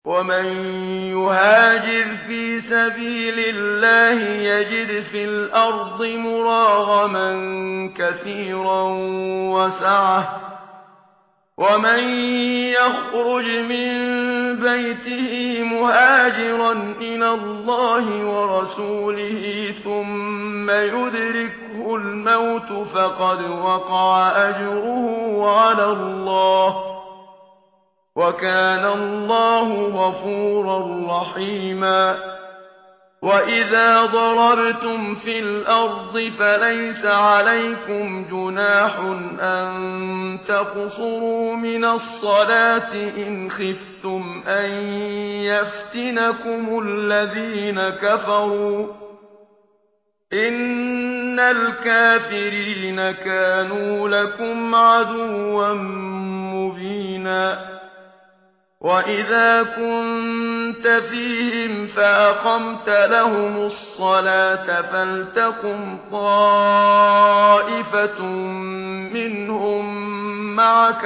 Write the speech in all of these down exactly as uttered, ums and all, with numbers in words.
ومن يهاجر في سبيل الله يجد في الأرض مراغما كثيرا وسعة ومن يخرج من بيته مهاجرا إلى الله ورسوله ثم يدركه الموت فقد وقع أجره على الله وكان الله غفورا رحيما وإذا ضربتم في الأرض فليس عليكم جناح أن تقصروا من الصلاة إن خفتم أن يفتنكم الذين كفروا إن الكافرين كانوا لكم عدوا مبينا وإذا كنت فيهم فأقمت لهم الصلاة فلتقم طائفة منهم معك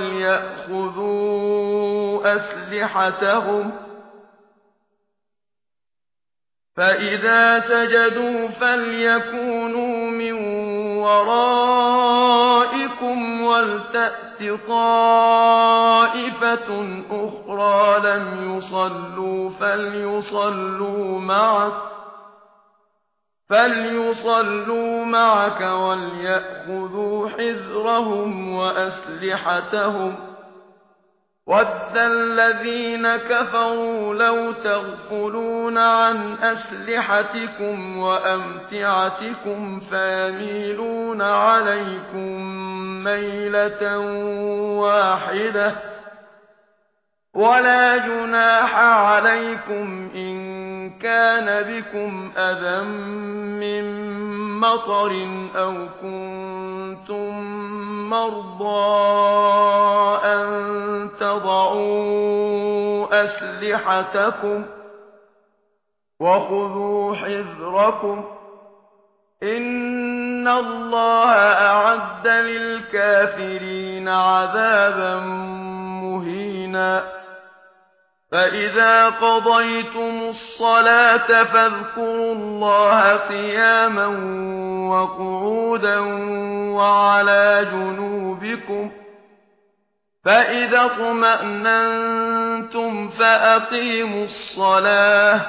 وليأخذوا أسلحتهم فإذا سجدوا فليكونوا من ورائكم ولتأت طائفة أخرى لم يصلوا فليصلوا معك فليصلوا معك وليأخذوا حذرهم وأسلحتهم وَدَّ الَّذِينَ كَفَرُوا لَوْ تَغْفُلُونَ عَنْ أَسْلِحَتِكُمْ وَأَمْتِعَتِكُمْ فَيَمِيلُونَ عَلَيْكُمْ مَيْلَةً وَاحِدَةً وَلَا جُنَاحَ عَلَيْكُمْ إِن كَانَ بِكُمْ أَذًى مِّن مَّطَرٍ أَوْ كُنتُم مَّرْضَىٰ أَن تَضَعُوا أَسْلِحَتَكُمْ وَخُذُوا حِذْرَكُمْ إِنَّ اللَّهَ أَعَدَّ لِلْكَافِرِينَ عَذَابًا مُّهِينًا فَإِذَا قَضَيْتُمُ الصَّلَاةَ فاذكروا اللَّهَ قِيَامًا وَقُعُودًا وَعَلَى جُنُوبِكُمْ فَإِذَا اطْمَأْنَنتُمْ فَأَقِيمُوا الصَّلَاةَ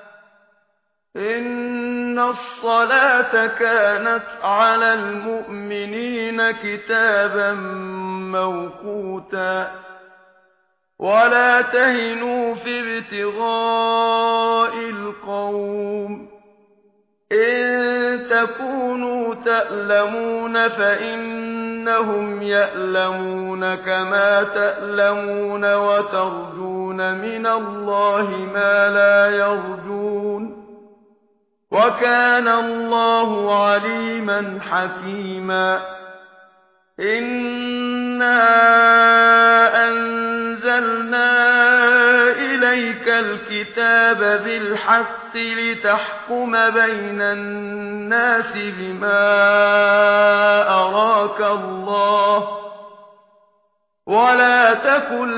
إِنَّ الصَّلَاةَ كَانَتْ عَلَى الْمُؤْمِنِينَ كِتَابًا مَّوْقُوتًا وَلَا تَهِنُوا فِي ابْتِغَاءِ الْقَوْمِ إِن تَكُونُوا تَأْلَمُونَ فَإِنَّهُمْ يَأْلَمُونَ كَمَا تَأْلَمُونَ وَتَرْجُونَ مِنَ اللَّهِ مَا لَا يَرْجُونَ وَكَانَ اللَّهُ عَلِيمًا حَكِيمًا إِنَّا أَنزَلْنَا إِلَيْكَ الْكِتَابَ بِالْحَقِّ لِتَحْكُمَ بَيْنَ النَّاسِ بِمَا أَرَاكَ اللَّهُ وَلَا تَكُن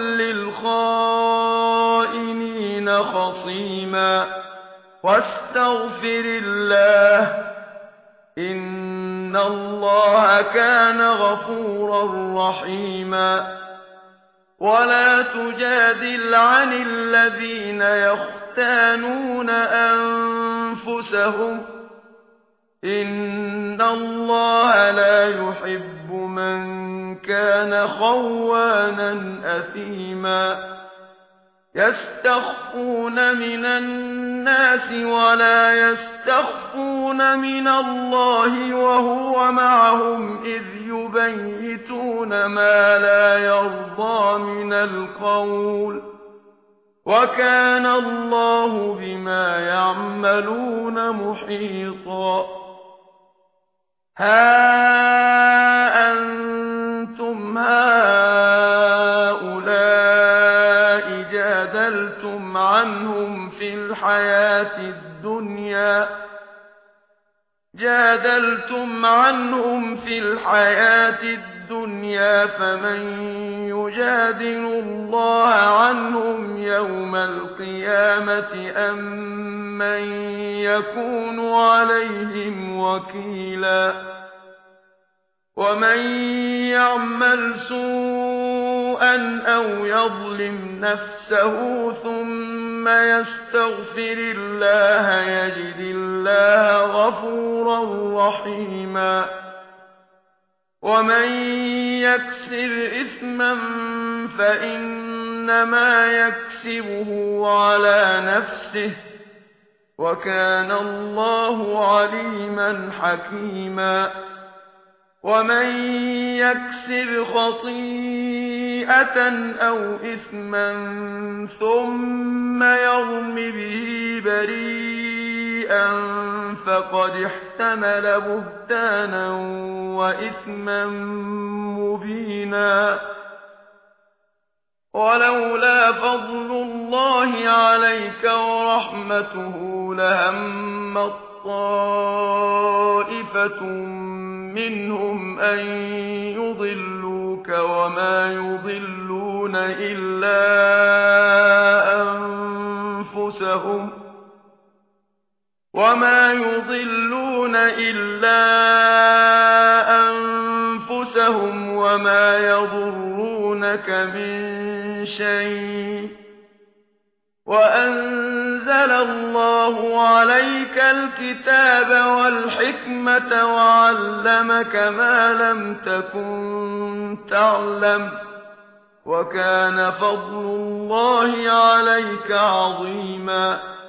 لِّلْخَائِنِينَ خَصِيمًا وَاسْتَغْفِرِ اللَّهَ إِنَّ اللَّهَ كَانَ غَفُورًا رَّحِيمًا وَلَا تُجَادِلْ عَنِ الَّذِينَ يَخْتَانُونَ أَنفُسَهُمْ إِنَّ اللَّهَ لَا يُحِبُّ مَن كَانَ خَوَّانًا أَثِيمًا يَسْتَخْفُونَ مِنَ النَّاسِ وَلَا يَسْتَخْفُونَ مِنَ اللَّهِ وَهُوَ مَعَهُمْ إِذْ يُبَيِّتُونَ مَا لَا يَرْضَىٰ مِنَ الْقَوْلِ وَكَانَ اللَّهُ بِمَا يَعْمَلُونَ مُحِيطًا هَا أَنتُمْ هَٰؤُلَاءِ جَادَلْتُمْ عنهم في الحياة الدنيا جادلتم عنهم في الحياة الدنيا فمن يجادل الله عنهم يوم القيامة أم من يكون عليهم وكيلا ومن يعمل سوءا أو يظلم نفسه ثم يستغفر الله يجد الله غفورا رحيما ومن يكسب إثما فإنما يكسبه على نفسه وكان الله عليما حكيما ومن يكسب خطيئة أو إثما ثم يرم به بريئا فقد احتمل بهتانا وإثما مبينا ولولا فضل الله عليك ورحمته لهمت طائفة منهم أن يضلوك وما يضلون إلا أنفسهم وما يضلون إلا أنفسهم وما يضرونك من شيء وأنزل الله عليك الكتاب والحكمة وعلمك ما لم تكن تعلم وكان فضل الله عليك عظيما